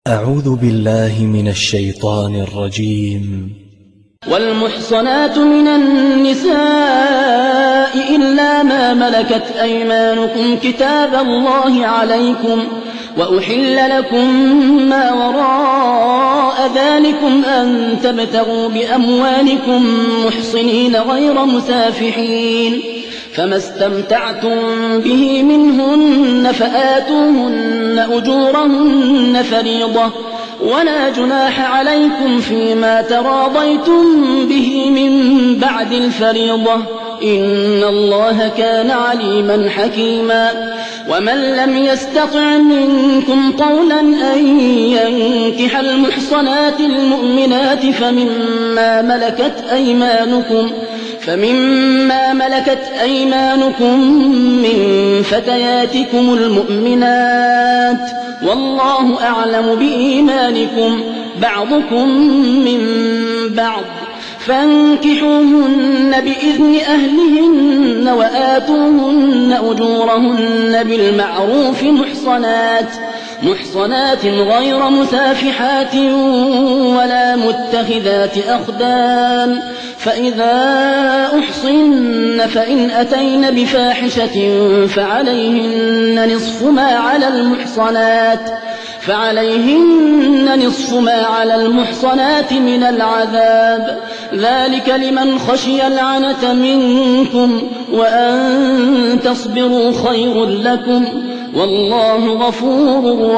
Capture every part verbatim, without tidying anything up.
أعوذ بالله من الشيطان الرجيم. والمحصنات من النساء إلا ما ملكت أيمانكم كتاب الله عليكم، وأحل لكم ما وراء ذلكم أن تبتغوا بأموالكم محصنين غير مسافحين، فما استمتعتم به منهن فآتوهن أجورهن فريضة، ولا جناح عليكم فيما تراضيتم به من بعد الفريضة، إن الله كان عليما حكيما. ومن لم يستطع منكم طولا أن ينكح المحصنات المؤمنات فمما ملكت أيمانكم فمما ملكت أيمانكم من فتياتكم المؤمنات، والله أعلم بإيمانكم، بعضكم من بعض، فانكحوهن بإذن أهلهن وآتوهن أجورهن بالمعروف محصنات محصنات غير مسافحات ولا متخذات أخدان، فإذا أحصن فإن أتين بفاحشة فعليهن نصف ما على المحصنات فعليهن نصف ما على المحصنات من العذاب، ذلك لمن خشي العنة منكم، وأن تصبروا خير لكم، والله غفور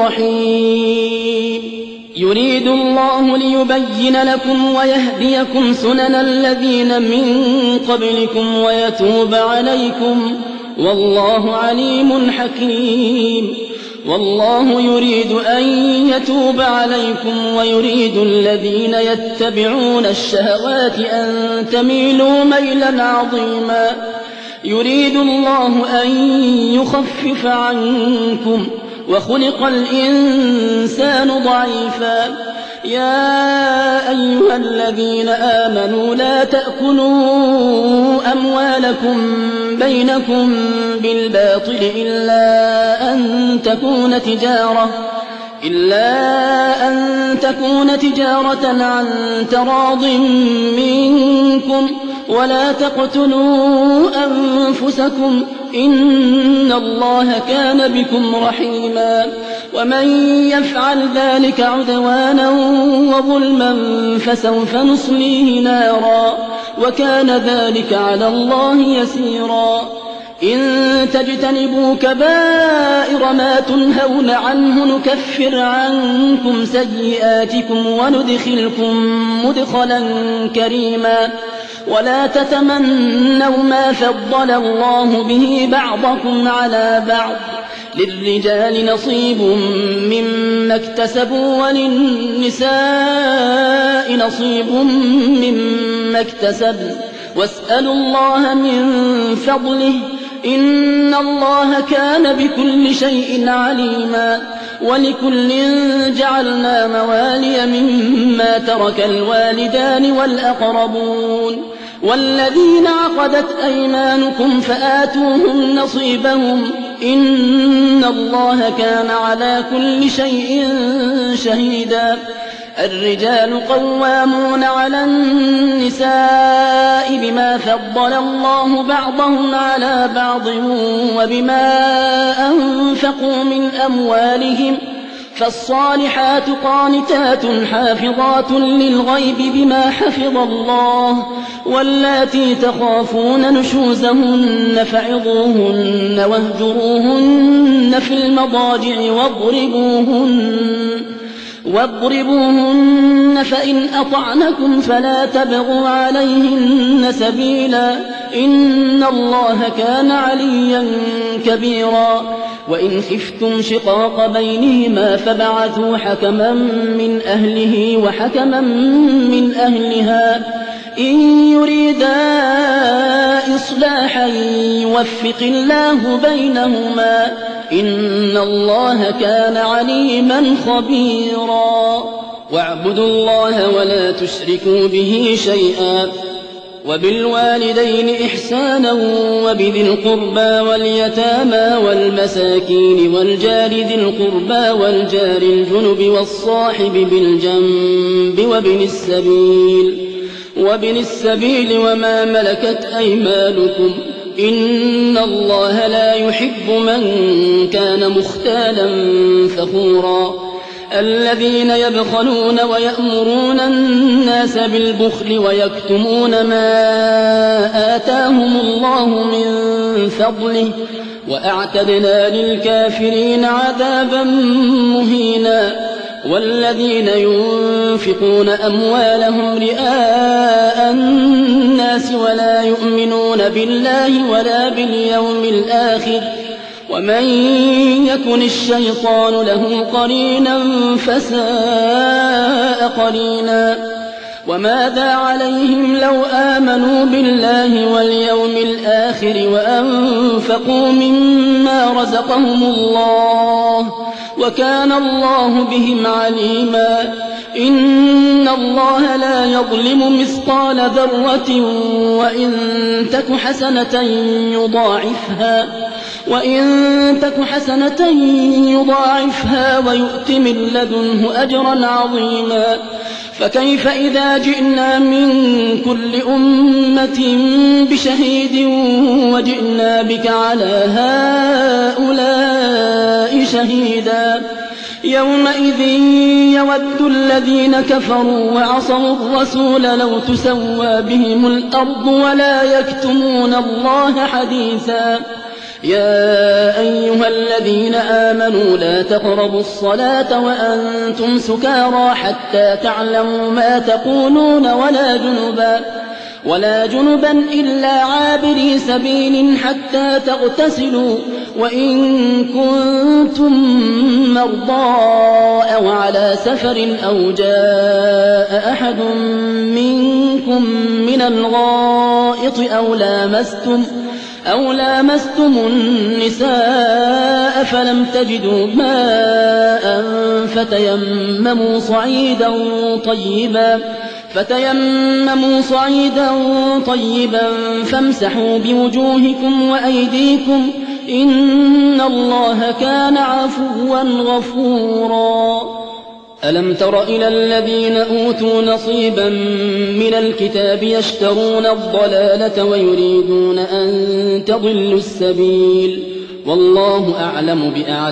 رحيم. يريد الله ليبين لكم ويهديكم سنن الذين من قبلكم ويتوب عليكم، والله عليم حكيم. والله يريد أن يتوب عليكم ويريد الذين يتبعون الشهوات أن تميلوا ميلا عظيما. يريد الله أن يخفف عنكم، وخلق الإنسان ضعيفا. يا أيها الذين آمنوا لا تأكلوا أموالكم بينكم بالباطل إلا أن تكون تجارة إلا أن تكون تجارة عن تراض منكم، ولا تقتلوا أنفسكم، إن الله كان بكم رحيما. ومن يفعل ذلك عدوانا وظلما فسوف نصليه نارا، وكان ذلك على الله يسيرا. إن تجتنبوا كبائر ما تنهون عنه نكفر عنكم سيئاتكم وندخلكم مدخلا كريما. ولا تتمنوا ما فضل الله به بعضكم على بعض، للرجال نصيب مما اكتسبوا وللنساء نصيب مما اكتسبن، واسألوا الله من فضله، إن الله كان بكل شيء عليما. ولكل جعلنا موالي مما ترك الوالدان والأقربون، والذين عقدت أيمانكم فآتوهم نصيبهم، إن الله كان على كل شيء شهيدا. الرجال قوامون على النساء بما فضل الله بعضهم على بعض وبما أنفقوا من أموالهم، فالصالحات قانتات حافظات للغيب بما حفظ الله، واللاتي تخافون نشوزهن فعظوهن واهجروهن في المضاجع واضربوهن واضربوهن فإن أطعنكم فلا تبغوا عليهن سبيلا، إن الله كان عليا كبيرا. وإن خفتم شقاق بينهما فابعثوا حكما من أهله وحكما من أهلها، إن يريدا إصلاحا يوفق الله بينهما، إن الله كان عليما خبيرا. واعبدوا الله ولا تشركوا به شيئا، وبالوالدين إحسانا وبذي القربى واليتامى والمساكين والجار ذي القربى والجار الجنب والصاحب بالجنب وابن السبيل وابن السبيل وما ملكت أيمانكم إن الله لا يحب من كان مختالا فخورا الذين يبخلون ويأمرون الناس بالبخل ويكتمون ما آتاهم الله من فضله وأعتدنا للكافرين عذابا مهينا والذين ينفقون أموالهم رئاء الناس ولا يؤمنون بالله ولا باليوم الآخر ومن يكن الشيطان له قرينا فساء قرينا وماذا عليهم لو آمنوا بالله واليوم الآخر وأنفقوا مما رزقهم الله وكان الله بهم عليما إن الله لا يظلم مثقال ذرة وإن تك حسنة يضاعفها وإن تك حسنة يضاعفها ويؤت من لدنه أجرا عظيما فكيف إذا جئنا من كل أمة بشهيد وجئنا بك على هؤلاء شهيدا يومئذ يود الذين كفروا وعصوا الرسول لو تسوى بهم الأرض ولا يكتمون الله حديثا يا أيها الذين آمنوا لا تقربوا الصلاة وأنتم سكارى حتى تعلموا ما تقولون ولا جنبا ولا جنبا إلا عابري سبيل حتى تغتسلوا وإن كنتم مرضى أو على سفر أو جاء أحد منكم من الغائط أو لامستم أو لامستم النساء فلم تجدوا ماء فتيمموا صعيدا طيبا فتيمموا صعيدا طيبا فامسحوا بوجوهكم وأيديكم إن الله كان عفوا غفورا ألم تر إلى الذين أوتوا نصيبا من الكتاب يشترون الضلالة ويريدون أن تضلوا السبيل والله أعلم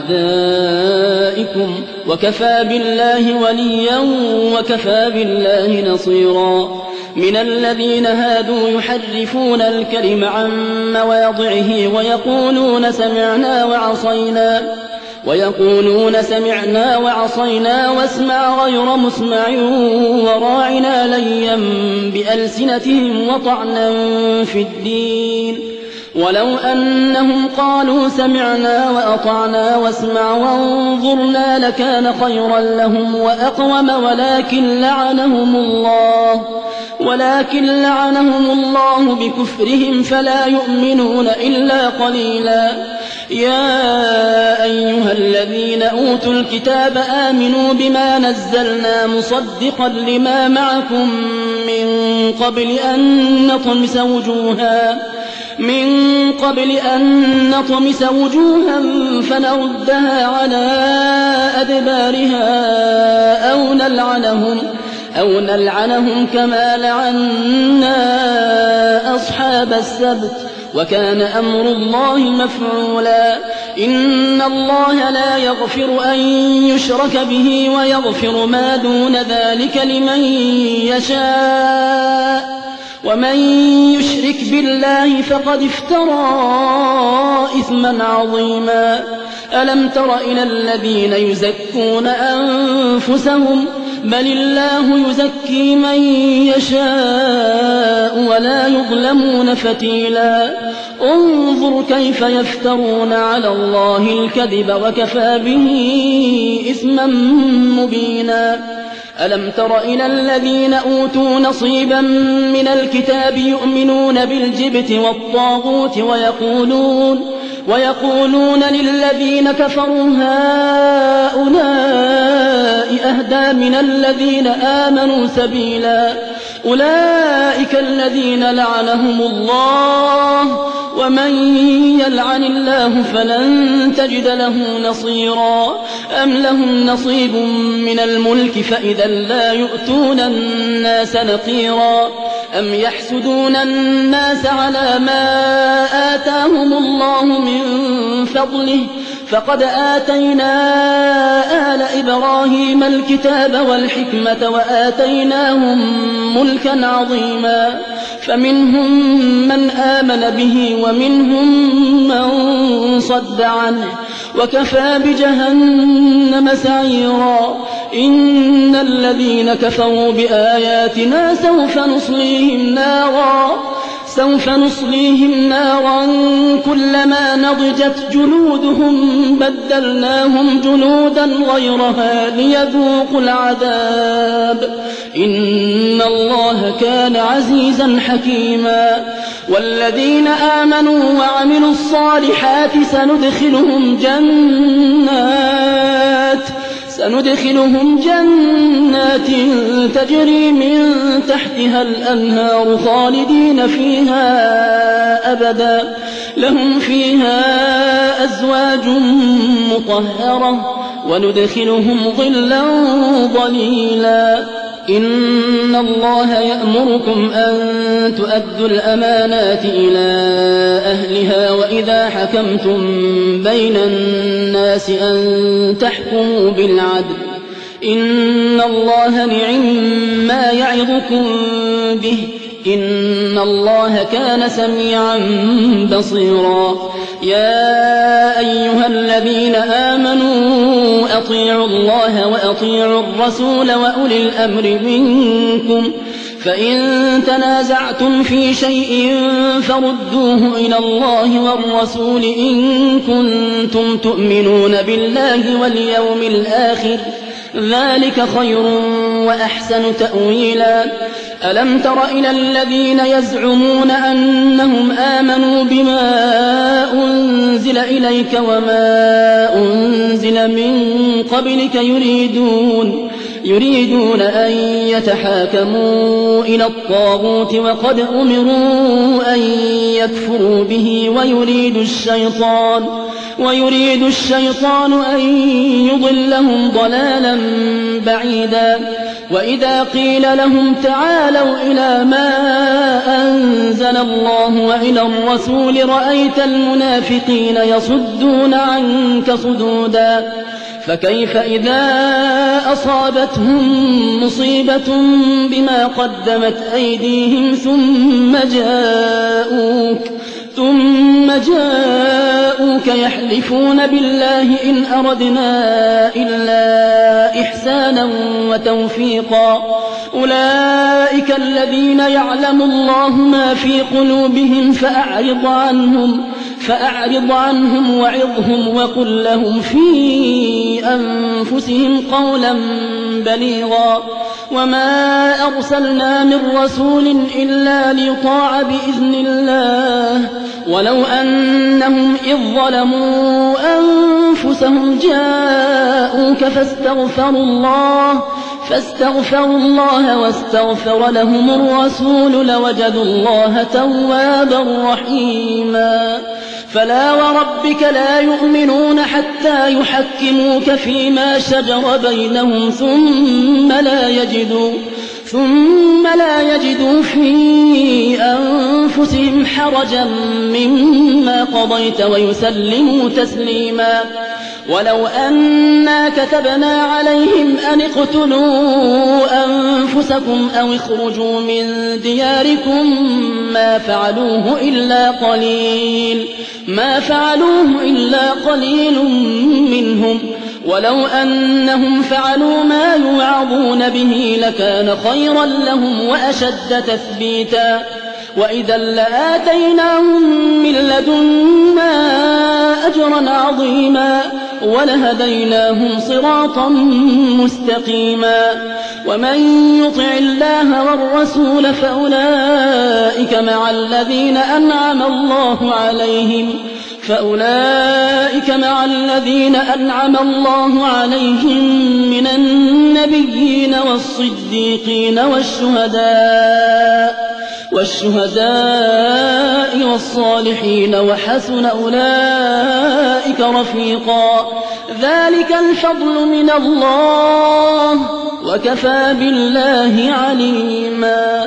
بأعدائكم وكفى بالله وليا وكفى بالله نصيرا من الذين هادوا يحرفون الكلم عن مواضعه ويقولون سمعنا وعصينا ويقولون سمعنا وعصينا واسمع غير مسمع وراعنا ليا بألسنتهم وطعنا في الدين ولو أنهم قالوا سمعنا وأطعنا واسمع وانظرنا لكان خيرا لهم وأقوم ولكن لعنهم الله ولكن لعنهم الله بكفرهم فلا يؤمنون إلا قليلا يا أيها الذين أوتوا الكتاب آمنوا بما نزلنا مصدقا لما معكم من قبل أن نطمس وجوها من قبل أن نطمس وجوها فنردها على أدبارها أو نلعنهم أو نلعنهم كما لعنا أصحاب السبت وكان أمر الله مفعولا إن الله لا يغفر أن يشرك به ويغفر ما دون ذلك لمن يشاء ومن يشرك بالله فقد افترى إثما عظيما ألم تر إلى الذين يزكون أنفسهم بل الله يزكي من يشاء ولا يظلمون فتيلا انظر كيف يفترون على الله الكذب وكفى به إثما مبينا ألم تر إلى الذين أوتوا نصيبا من الكتاب يؤمنون بالجبت والطاغوت ويقولون ويقولون للذين كفروا هؤلاء أهدى من الذين آمنوا سبيلا أولئك الذين لعنهم الله ومن يلعن الله فلن تجد له نصيرا أم لهم نصيب من الملك فإذا لا يؤتون الناس نقيرا أم يحسدون الناس على ما آتاهم الله من فضله فقد آتينا آل إبراهيم الكتاب والحكمة وآتيناهم ملكا عظيما فمنهم من آمن به ومنهم من صد عنه وكفى بجهنم سعيرا إن الذين كفروا بآياتنا سوف نصليهم نارا سوف نصليهم نارا كلما نضجت جلودهم بدلناهم جلودا غيرها ليذوقوا العذاب إن الله كان عزيزا حكيما والذين آمنوا وعملوا الصالحات سندخلهم جنات سندخلهم جنات تجري من تحتها الأنهار خالدين فيها أبدا لهم فيها أزواج مطهرة وندخلهم ظلا ظليلا إن الله يأمركم أن تؤدوا الأمانات إلى أهلها وإذا حكمتم بين الناس أن تحكموا بالعدل إن الله نعم يعظكم به إن الله كان سميعا بصيرا يا أيها الذين آمنوا أطيعوا الله وأطيعوا الرسول وأولي الأمر منكم فإن تنازعتم في شيء فردوه إلى الله والرسول إن كنتم تؤمنون بالله واليوم الآخر ذلك خير وأحسن تأويلا ألم تر إلى الذين يزعمون أنهم آمنوا بما أنزل إليك وما أنزل من قبلك يريدون يريدون أن يتحاكموا إلى الطاغوت وقد أمروا أن يكفروا به ويريد الشيطان ويريد الشيطان أن يضلهم ضلالا بعيدا وإذا قيل لهم تعالوا إلى ما أنزل الله وإلى الرسول رأيت المنافقين يصدون عنك صدودا فكيف إذا أصابتهم مصيبة بما قدمت أيديهم ثم جاءوك ثم جاءوك يحلفون بالله إن أردنا إلا إحسانا وتوفيقا أولئك الذين يعلم الله ما في قلوبهم فأعرض عنهم فأعرض عنهم وعظهم وقل لهم في أنفسهم قولا بليغا وما أرسلنا من رسول إلا ليطاع بإذن الله ولو أنهم إذ ظلموا أنفسهم جاءوك فاستغفروا الله فاستغفروا الله واستغفر لهم الرسول لوجدوا الله توابا رحيما فلا وربك لا يؤمنون حتى يحكموك فيما شجر بينهم ثم لا يجدوا ثم لا يجدوا في أنفسهم حرجا مما قضيت ويسلموا تسليما ولو أنا كتبنا عليهم أن اقتلوا أنفسكم أو اخرجوا من دياركم ما فعلوه إلا قليل ما فعلوه إلا قليل منهم ولو أنهم فعلوا ما يوعظون به لكان خيرا لهم وأشد تثبيتا وإذا لآتيناهم من لدنا أجرا عظيما ولهديناهم صراطا مستقيما ومن يطع الله والرسول فأولئك مع الذين أنعم الله عليهم فأولئك مع الذين أنعم الله عليهم من النبيين والصديقين والشهداء والشهداء والصالحين وحسن أولئك رفيقا ذلك الفضل من الله وكفى بالله عليما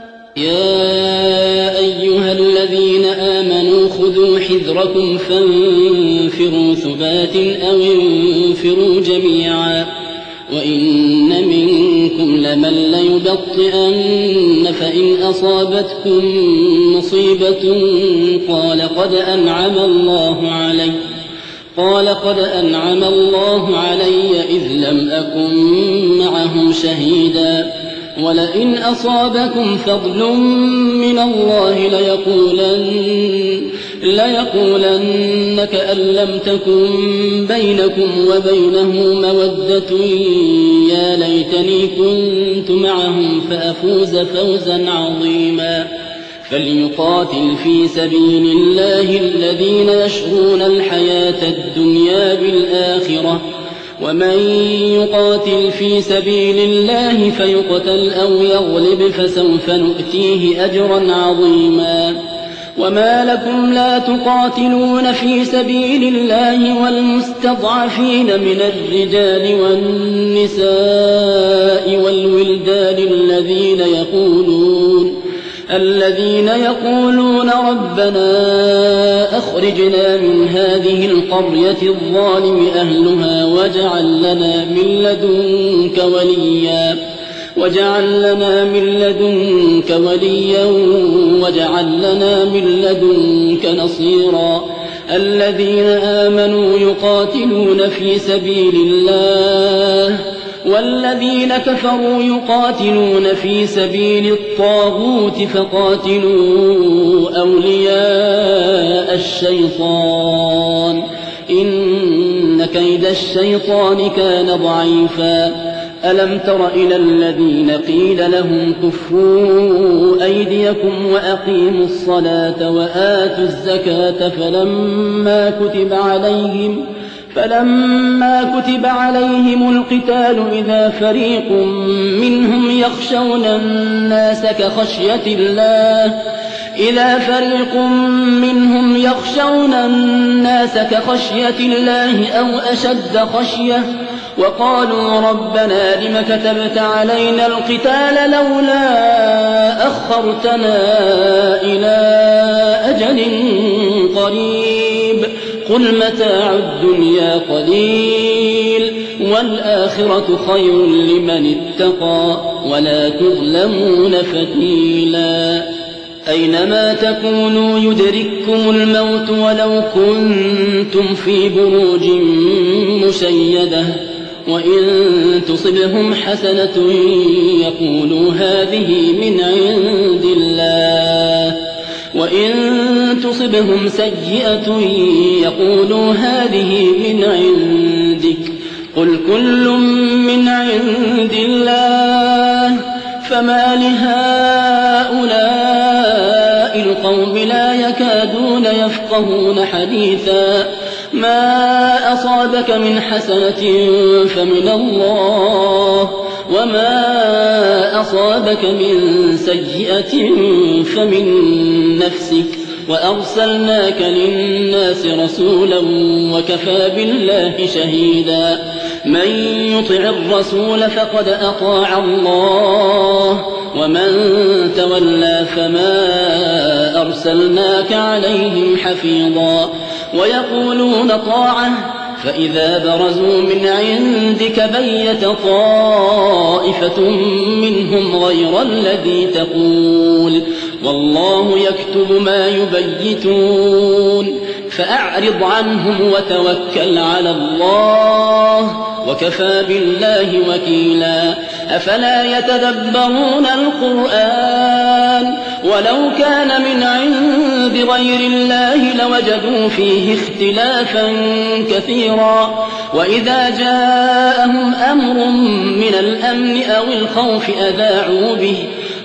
يا أيها الذين آمنوا خذوا حذركم فانفروا ثبات أو انفروا جميعا وإن منكم لمن ليبطئن فإن أصابتكم مصيبة قال قد أنعم الله علي قال قد أنعم الله علي إذ لم أكن معهم شهيدا ولئن أصابكم فضل من الله ليقولن ليقولن كأن لم تكن بينكم وبينه مودة يا ليتني كنت معهم فأفوز فوزا عظيما فليقاتل في سبيل الله الذين يشرون الحياة الدنيا بالآخرة ومن يقاتل في سبيل الله فيقتل أو يغلب فسوف نؤتيه أجرا عظيما وما لكم لا تقاتلون في سبيل الله والمستضعفين من الرجال والنساء والولدان الذين يقولون الذين يقولون ربنا أخرجنا من هذه القرية الظالم أهلها واجعل لنا من لدنك وليا واجعل لنا من لدنك وليا واجعل لنا من لدنك نصيرا الذين آمنوا يقاتلون في سبيل الله والذين كفروا يقاتلون في سبيل الطاغوت فقاتلوا أولياء الشيطان إن كيد الشيطان كان ضعيفا ألم تر إلى الذين قيل لهم كفوا أيديكم وأقيموا الصلاة وآتوا الزكاة فلما كتب عليهم فلما كتب عليهم القتال إذا فريق منهم يخشون الناس كخشية الله إذا فريق منهم يخشون الناس كخشية الله أو أشد خشية وقالوا ربنا لم كتبت علينا القتال لولا أخرتنا إلى أجل قريب قل متاع الدنيا قليل والآخرة خير لمن اتقى ولا تظلمون فتيلا أينما تكونوا يدرككم الموت ولو كنتم في بروج مشيدة وإن تصبهم حسنة يقولوا هذه من عند الله وإن تصبهم سيئة يقولوا هذه من عندك قل كل من عند الله فما لهؤلاء القوم لا يكادون يفقهون حديثا ما أصابك من حسنة فمن الله وما أصابك من سيئة فمن نفسك وأرسلناك للناس رسولا وكفى بالله شهيدا من يطع الرسول فقد أطاع الله ومن تولى فما أرسلناك عليهم حفيظا ويقولون طاعة فإذا برزوا من عندك بيت طائفة منهم غير الذي تقول والله يكتب ما يبيتون فأعرض عنهم وتوكل على الله وكفى بالله وكيلا أفلا يتدبرون القرآن ولو كان من عند غير الله لوجدوا فيه اختلافا كثيرا وإذا جاءهم أمر من الأمن أو الخوف أذاعوا به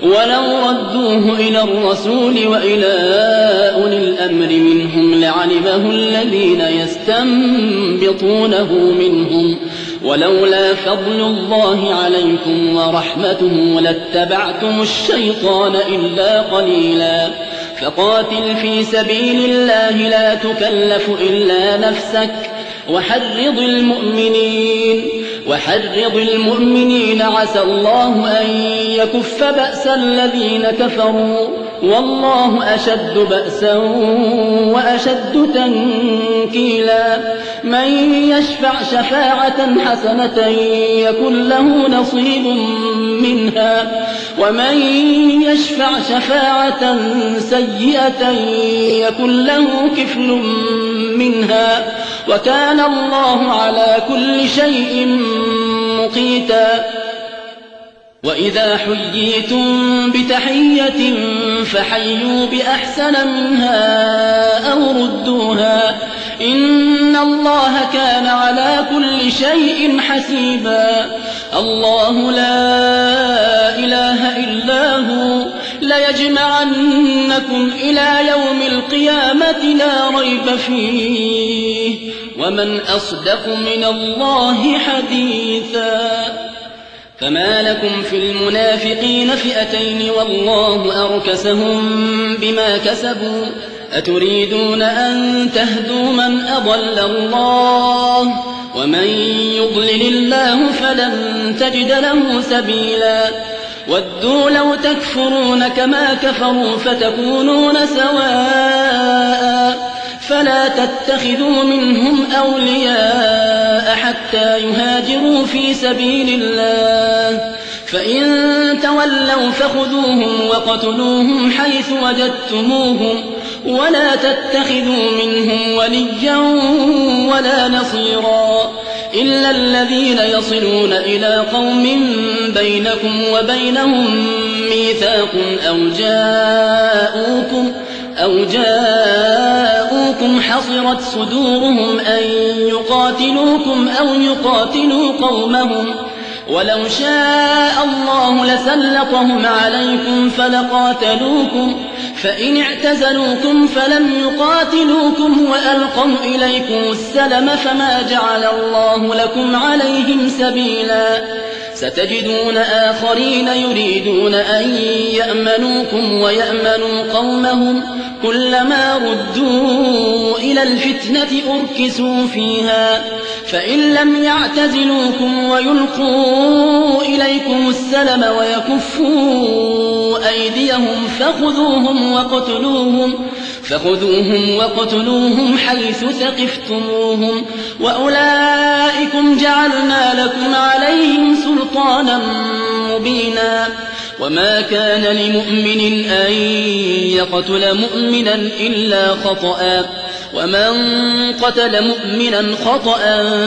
ولو ردوه إلى الرسول وإلى أولي الأمر منهم لعلمه الذين يستنبطونه منهم ولولا فضل الله عليكم ورحمته لاتبعتم الشيطان إلا قليلا فقاتل في سبيل الله لا تكلف إلا نفسك وحرض المؤمنين وحرض المؤمنين عسى الله أن يكف بأس الذين كفروا والله أشد بأسا وأشد تنكيلا من يشفع شفاعة حسنة يكن له نصيب منها ومن يشفع شفاعة سيئة يكن له كفل منها وكان الله على كل شيء مقيتا وإذا حييتم بتحية فحيوا بأحسن منها أو ردوها إن الله كان على كل شيء حسيبا الله لا إله إلا هو ليجمعنكم إلى يوم القيامة لا ريب فيه ومن أصدق من الله حديثا فما لكم في المنافقين فئتين والله أركسهم بما كسبوا أتريدون أن تهدوا من أضل الله ومن يضلل الله فلن تجد له سبيلا ودوا لو تكفرون كما كفروا فتكونون سواء فلا تتخذوا منهم أولياء حتى يهاجروا في سبيل الله فإن تولوا فخذوهم وقتلوهم حيث وجدتموهم ولا تتخذوا منهم وليا ولا نصيرا إلا الذين يصلون إلى قوم بينكم وبينهم ميثاق أو جاءوكم أو جاءوكم حصرت صدورهم أن يقاتلوكم أو يقاتلوا قومهم ولو شاء الله لسلطهم عليكم فلقاتلوكم فإن اعتزلوكم فلم يقاتلوكم وألقوا إليكم السلم فما جعل الله لكم عليهم سبيلا ستجدون آخرين يريدون أن يأمنوكم ويأمنوا قومهم كلما ردوا إلى الفتنة أركسوا فيها فإن لم يعتزلوكم ويلقوا إليكم السلم ويكفوا أيديهم فخذوهم وقتلوهم فخذوهم وقتلوهم حيث ثقفتموهم وأولئكم جعلنا لكم عليهم سلطانا مبينا وما كان لمؤمن أن يقتل مؤمنا إلا خطأ ومن قتل مؤمنا خطأ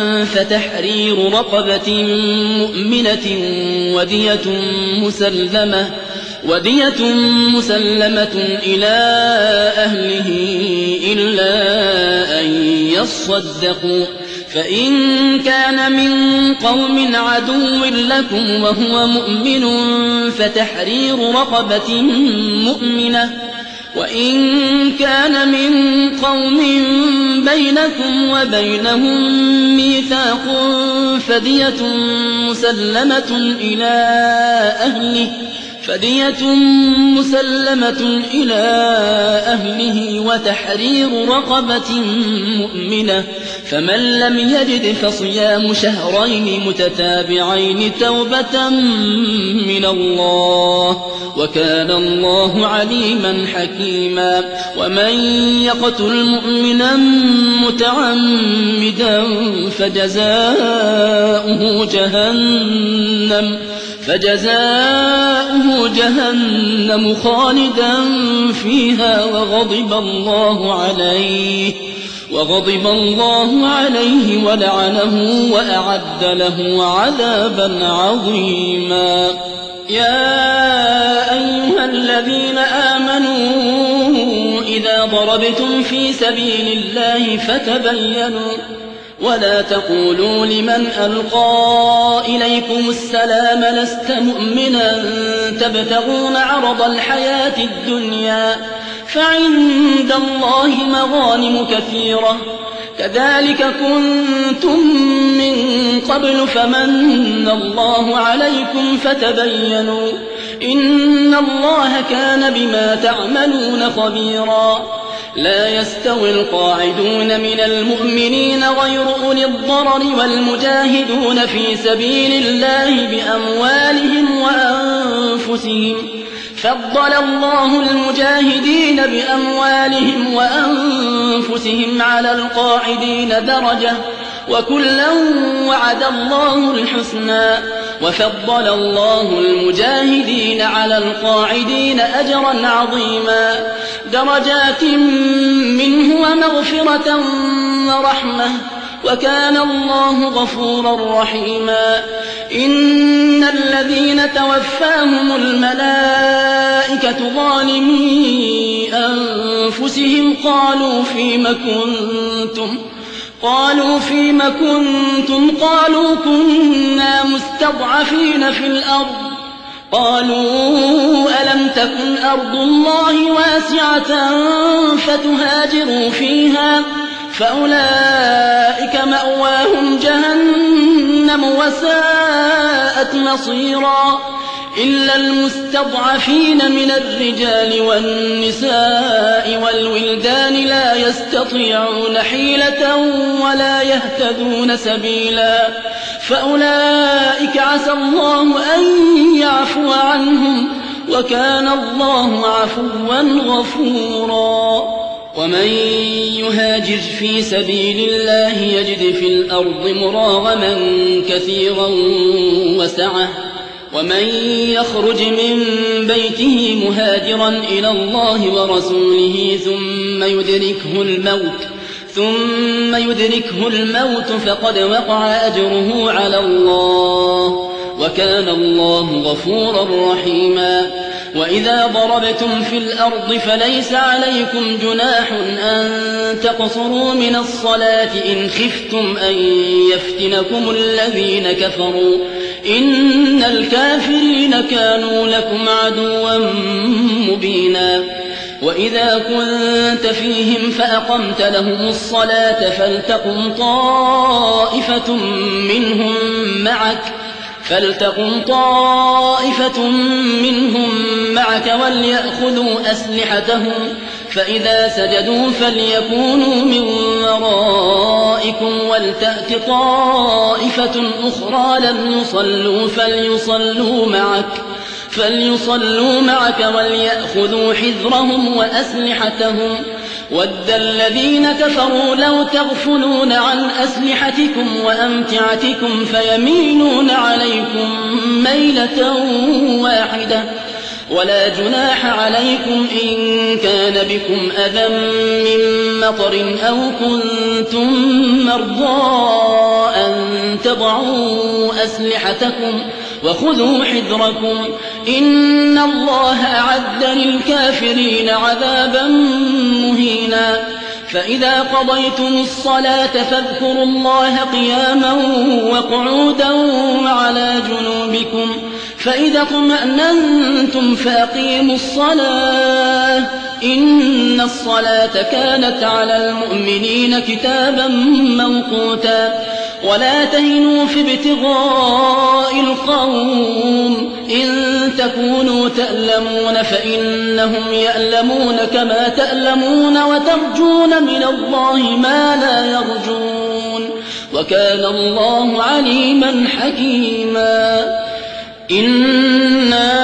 فتحرير رقبة مؤمنة ودية مسلمة ودية مسلمة إلى أهله إلا أن يصدقوا فإن كان من قوم عدو لكم وهو مؤمن فتحرير رقبة مؤمنة وإن كان من قوم بينكم وبينهم ميثاق فدية مسلمة إلى أهله فدية مسلمة إلى أهله وتحرير رقبة مؤمنة فمن لم يجد فصيام شهرين متتابعين توبة من الله وكان الله عليما حكيما ومن يقتل مؤمنا متعمدا فجزاؤه جهنم فجزاؤه جهنم خالدا فيها وغضب الله عليه وغضب الله عليه ولعنه وأعد له عذابا عظيما يا أيها الذين آمنوا إذا ضربتم في سبيل الله فتبينوا ولا تقولوا لمن ألقى إليكم السلام لست مؤمنا تبتغون عرض الحياة الدنيا فعند الله مغانم كثيرة كذلك كنتم من قبل فمن الله عليكم فتبينوا إن الله كان بما تعملون خبيرا لا يستوي القاعدون من المؤمنين غير أولي الضرر والمجاهدون في سبيل الله بأموالهم وأنفسهم فضل الله المجاهدين بأموالهم وأنفسهم على القاعدين درجة وكلا وعد الله الحسنى وفضل الله المجاهدين على القاعدين أجرا عظيما درجات منه ومغفرة ورحمة وكان الله غفورا رحيما إن الذين توفاهم الملائكة ظالمي أنفسهم قالوا فيم كنتم قالوا فيم كنتم قالوا كنا مستضعفين في الأرض قالوا ألم تكن أرض الله واسعة فتهاجروا فيها فأولئك مأواهم جهنم وساءت مصيرا إلا المستضعفين من الرجال والنساء والولدان لا يستطيعون حيلة ولا يهتدون سبيلا فأولئك عسى الله أن يعفو عنهم وكان الله عفوا غفورا ومن يهاجر في سبيل الله يجد في الأرض مراغما كثيرا وسعة ومن يخرج من بيته مهاجرا إلى الله ورسوله ثم يدركه الموت ثم يدركه الموت فقد وقع أجره على الله وكان الله غفورا رحيما وإذا ضربتم في الأرض فليس عليكم جناح أن تقصروا من الصلاة إن خفتم أن يفتنكم الذين كفروا إن الكافرين كانوا لكم عدوا مبينا وإذا كنت فيهم فأقمت لهم الصلاة فلتقم طائفة منهم معك فلتقم طائفة منهم معك وليأخذوا أسلحتهم فإذا سجدوا فليكونوا من ورائكم ولتأت طائفة أخرى لم يصلوا فليصلوا معك فليصلوا معك وليأخذوا حذرهم وأسلحتهم ود الذين كفروا لو تغفلون عن أسلحتكم وأمتعتكم فيميلون عليكم ميلة واحدة ولا جناح عليكم إن كان بكم أذى من مطر أو كنتم مرضى أن تضعوا أسلحتكم وخذوا حذركم إن الله أعد للكافرين عذابا مهينا فإذا قضيتم الصلاة فاذكروا الله قياما وقعودا وعلى جنوبكم فإذا اطمأننتم فأقيموا الصلاة إن الصلاة كانت على المؤمنين كتابا موقوتا ولا تهنوا في ابتغاء القوم إن تكونوا تألمون فإنهم يألمون كما تألمون وترجون من الله ما لا يرجون وكان الله عليما حكيما إنا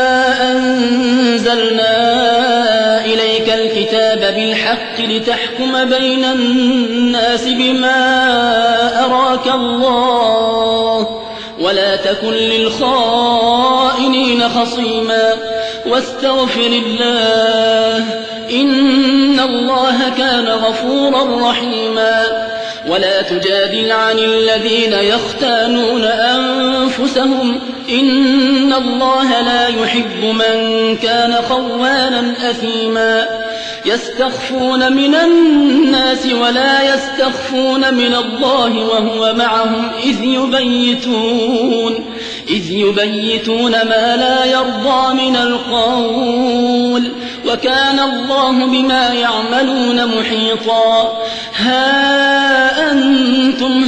أنزلنا إليك الكتاب بالحق لتحكم بين الناس بما أراك الله ولا تكن للخائنين خصيما واستغفر الله إن الله كان غفورا رحيما ولا تجادل عن الذين يختانون أنفسهم إن الله لا يحب من كان خوانا أثيما يستخفون من الناس ولا يستخفون من الله وهو معهم إذ يبيتون إذ يبيتون ما لا يرضى من القول وكان الله بما يعملون محيطا. ها أنتم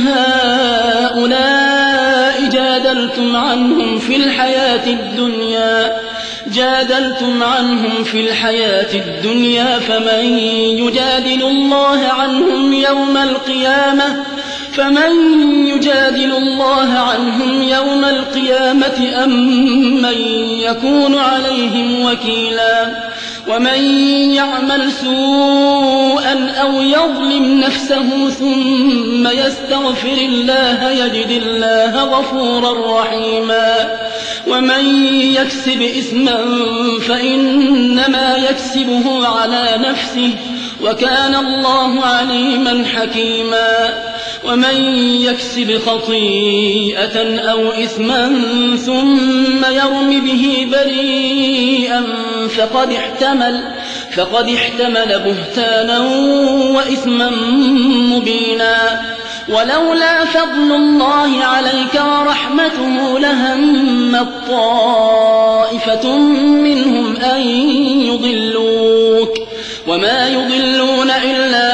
هؤلاء جادلتم عنهم في الحياة الدنيا جادلتم عنهم في الحياة الدنيا فمن يجادل الله عنهم يوم القيامة فمن يجادل الله عنهم يوم القيامة أم من يكون عليهم وكيلا. ومن يعمل سوءا أو يظلم نفسه ثم يستغفر الله يجد الله غفورا رحيما. ومن يكسب إثما فإنما يكسبه على نفسه وكان الله عليما حكيما. ومن يكسب خطيئة أو إثما ثم يرم به بريئا فقد احتمل فقد احتمل بهتانا وإثما مبينا. ولولا فضل الله عليك ورحمته لهمت طائفة منهم أن يضلوك وما يضلون إلا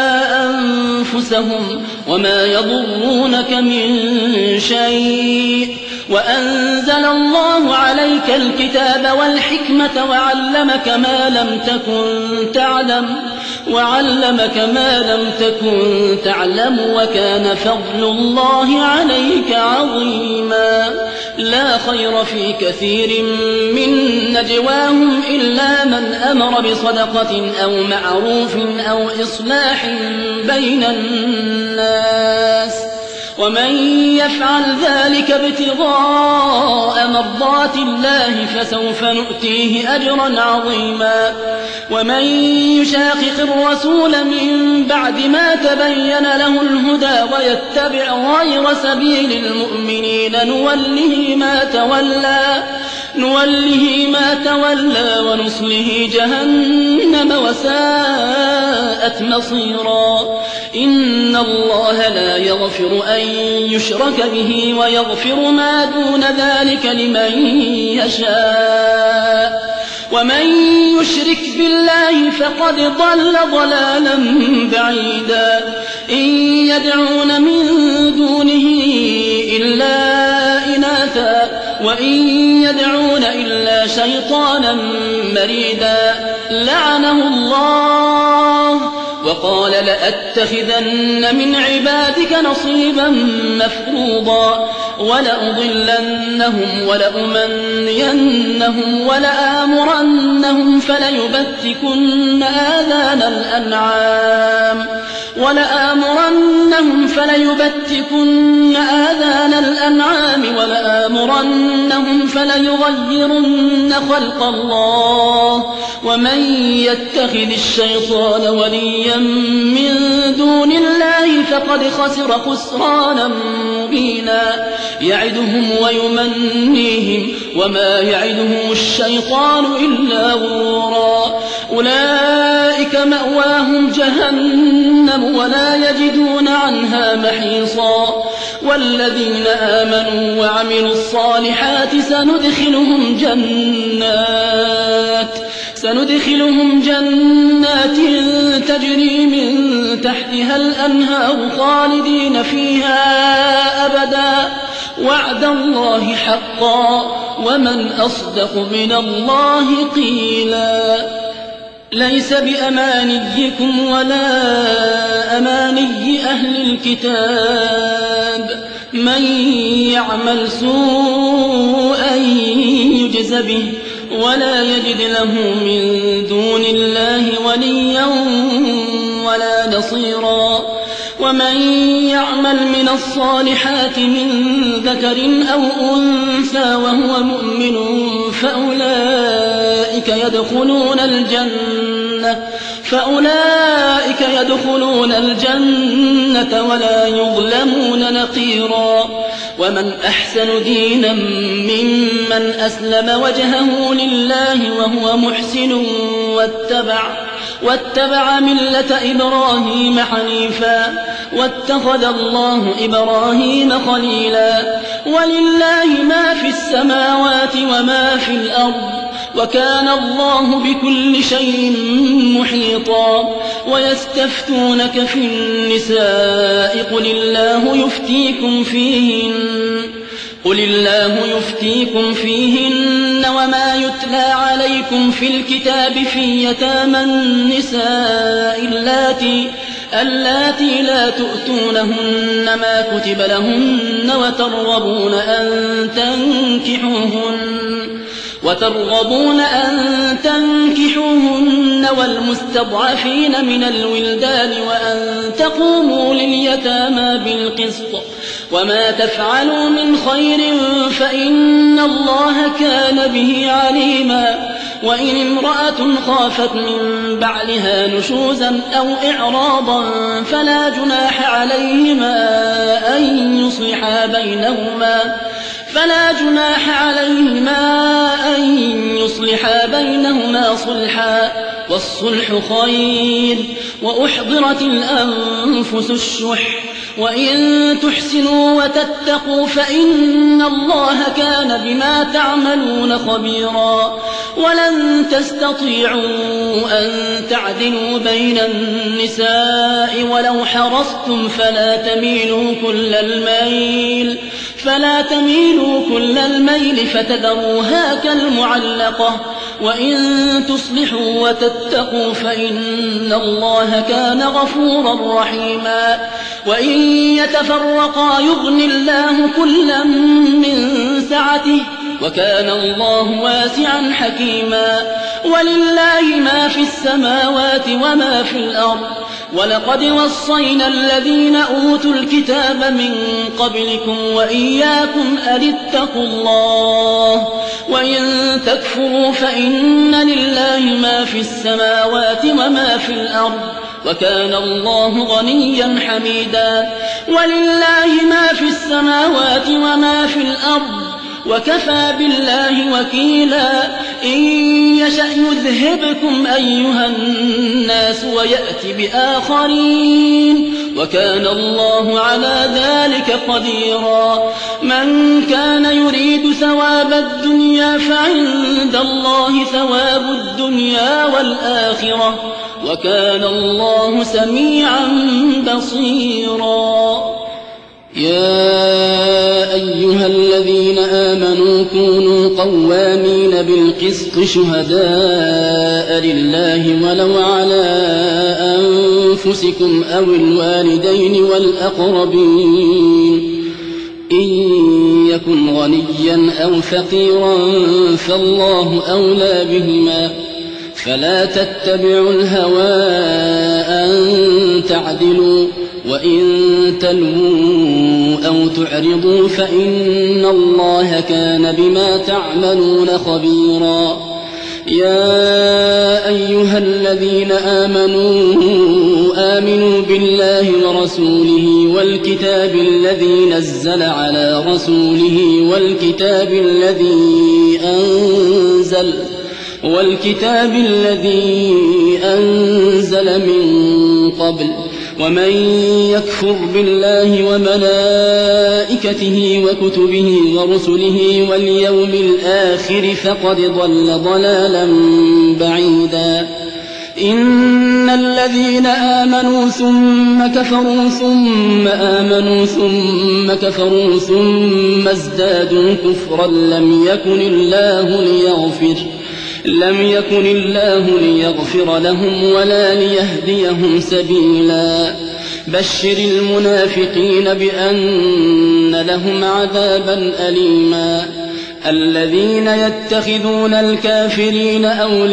أنفسهم وما يضرونك من شيء. وأنزل الله عليك الكتاب والحكمة وعلمك ما لم تكن تعلم وعلمك ما لم تكن تعلم وكان فضل الله عليك عظيما. لا خير في كثير من نجواهم إلا من أمر بصدقة أو معروف أو إصلاح بين الناس ومن يفعل ذلك ابتغاء مرضات الله فسوف نؤتيه أجرا عظيما. ومن يشاقق الرسول من بعد ما تبين له الهدى ويتبع غير سبيل المؤمنين نوله ما تولى نوله ما تولى ونصله جهنم وساءت مصيرا. إن الله لا يغفر أن يشرك به ويغفر ما دون ذلك لمن يشاء ومن يشرك بالله فقد ضل ضلالا بعيدا. إن يدعون من دونه إلا إناثا وإن يدعون إلا شيطانا مريدا لعنه الله وقال لأتخذن من عبادك نصيبا مفروضا ولأضلنهم ولأمنينهم ولآمرنهم فليبتكن آذان الأنعام ولآمرنهم فليبتكن آذان الأنعام ولآمرنهم فليغيرن خلق الله. ومن يتخذ الشيطان وليا من دون الله فقد خسر خسرانا مبينا. يعدهم ويمنيهم وما يعدهم الشيطان إلا غرورا. أولئك مأواهم جهنم ولا يجدون عنها محيصا. والذين آمنوا وعملوا الصالحات سندخلهم جنات سندخلهم جنات تجري من تحتها الأنهار خالدين فيها أبدا وعد الله حقا ومن أصدق من الله قيلا. ليس بأمانيكم ولا أماني أهل الكتاب من يعمل سوءا يجز به ولا يجد له من دون الله وليا ولا نصيرا. ومن يعمل من الصالحات من ذكر أو أنثى وهو مؤمن فأولئك يدخلون الجنة فأولئك يدخلون الجنة ولا يظلمون نقيرا. ومن أحسن دينا ممن أسلم وجهه لله وهو محسن واتبع واتبع ملة إبراهيم حنيفا واتخذ الله إبراهيم خليلا ولله ما في السماوات وما في الأرض وكان الله بكل شيء محيطا ويستفتونك في النساء قل الله يفتيكم فيهن قل الله يفتيكم فيهن وما يتلى عليكم في الكتاب في يتامى النساء اللاتي اللاتي لا تؤتونهن ما كتب لهن وترغبون أن تنكحوهن وترغبون أن تنكحوهن والمستضعفين من الولدان وأن تقوموا لليتامى بالقسط وما تفعلوا من خير فإن الله كان به عليما وإن امرأة خافت من بعلها نشوزا أو إعراضا فلا جناح عليهما أن يصلحا بينهما فلا جناح عليهما أن يصلحا بينهما صلحا والصلح خير وأحضرت الأنفس الشح وإن تحسنوا وتتقوا فإن الله كان بما تعملون خبيرا ولن تستطيعوا أن تعدلوا بين النساء ولو حرصتم فلا تميلوا كل الميل فلا تميلوا كل الميل فتذروها كالمعلقة وإن تصلحوا وتتقوا فإن الله كان غفورا رحيما وإن يتفرقا يغني الله كلا من سعته وكان الله واسعا حكيما ولله ما في السماوات وما في الأرض ولقد وصينا الذين أوتوا الكتاب من قبلكم وإياكم أن اتقوا الله وإن تكفروا فإن لله ما في السماوات وما في الأرض وكان الله غنيا حميدا ولله ما في السماوات وما في الأرض وكفى بالله وكيلا إن يشأ يذهبكم أيها الناس ويأت بآخرين وكان الله على ذلك قديرا من كان يريد ثواب الدنيا فعند الله ثواب الدنيا والآخرة وكان الله سميعا بصيرا يا أيها الذين آمنوا كونوا قوامين بالقسط شهداء لله ولو على أنفسكم أو الوالدين والأقربين إن يكن غنيا أو فقيرا فالله أولى بهما فلا تتبعوا الهوى أن تعدلوا وإن تلووا أو تعرضوا فإن الله كان بما تعملون خبيرا يا أيها الذين آمنوا آمنوا بالله ورسوله والكتاب الذي نزل على رسوله والكتاب الذي أنزل والكتاب الذي أنزل من قبل ومن يكفر بالله وملائكته وكتبه ورسله واليوم الآخر فقد ضل ضلالا بعيدا إن الذين آمنوا ثم كفروا ثم آمنوا ثم كفروا ثم ازدادوا كفرا لم يكن الله ليغفر لم يكن الله ليغفر لهم ولا ليهديهم سبيلا بشر المنافقين بأن لهم عذابا أليما الذين يتخذون الكافرين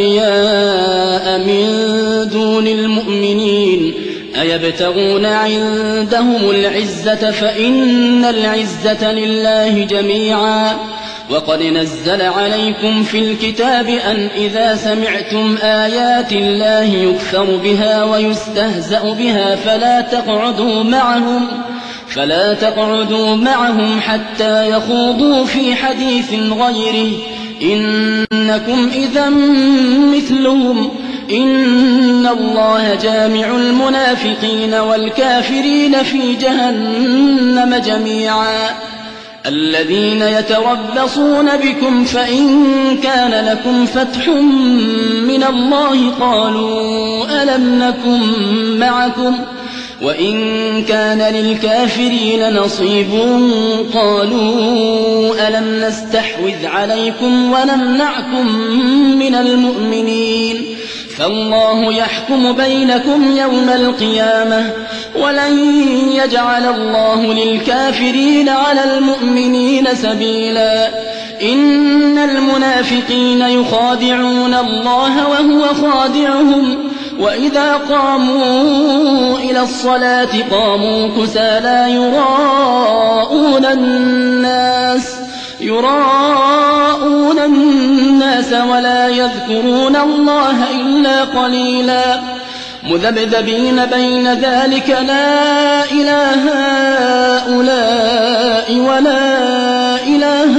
أولياء من دون المؤمنين أيبتغون عندهم العزة فإن العزة لله جميعا وقد نزل عليكم في الكتاب أن إذا سمعتم آيات الله يكفر بها ويستهزأ بها فلا تقعدوا معهم فلا تقعدوا معهم حتى يخوضوا في حديث غيره إنكم إذا مثلهم إن الله جامع المنافقين والكافرين في جهنم جميعا الذين يتربصون بكم فإن كان لكم فتح من الله قالوا ألم نكن معكم وإن كان للكافرين نصيب قالوا ألم نستحوذ عليكم ونمنعكم من المؤمنين فالله يحكم بينكم يوم القيامة ولن يجعل الله للكافرين على المؤمنين سبيلا إن المنافقين يخادعون الله وهو خادعهم وإذا قاموا إلى الصلاة قاموا كسالى يراءون الناس يراءون الناس ولا يذكرون الله إلا قليلا مذبذبين بين ذلك لا إله هؤلاء ولا إله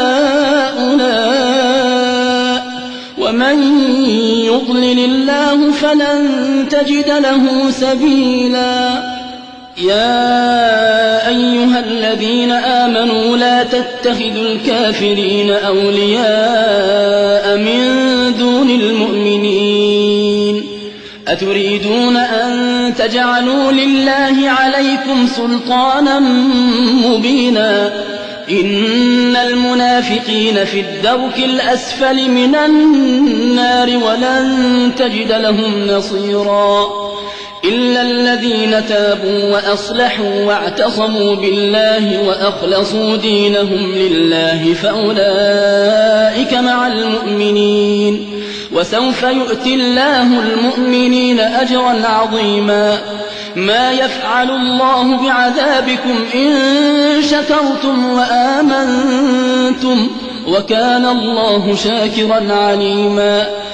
هؤلاء ومن يضلل الله فلن تجد له سبيلا يا أيها الذين آمنوا لا تتخذوا الكافرين أولياء من دون المؤمنين أتريدون أن تجعلوا لله عليكم سلطانا مبينا إن المنافقين في الدرك الأسفل من النار ولن تجد لهم نصيرا إلا الذين تابوا وأصلحوا واعتصموا بالله وأخلصوا دينهم لله فأولئك مع المؤمنين وسوف يؤتي الله المؤمنين أجرا عظيما ما يفعل الله بعذابكم إن شكرتم وآمنتم وكان الله شاكرا عليما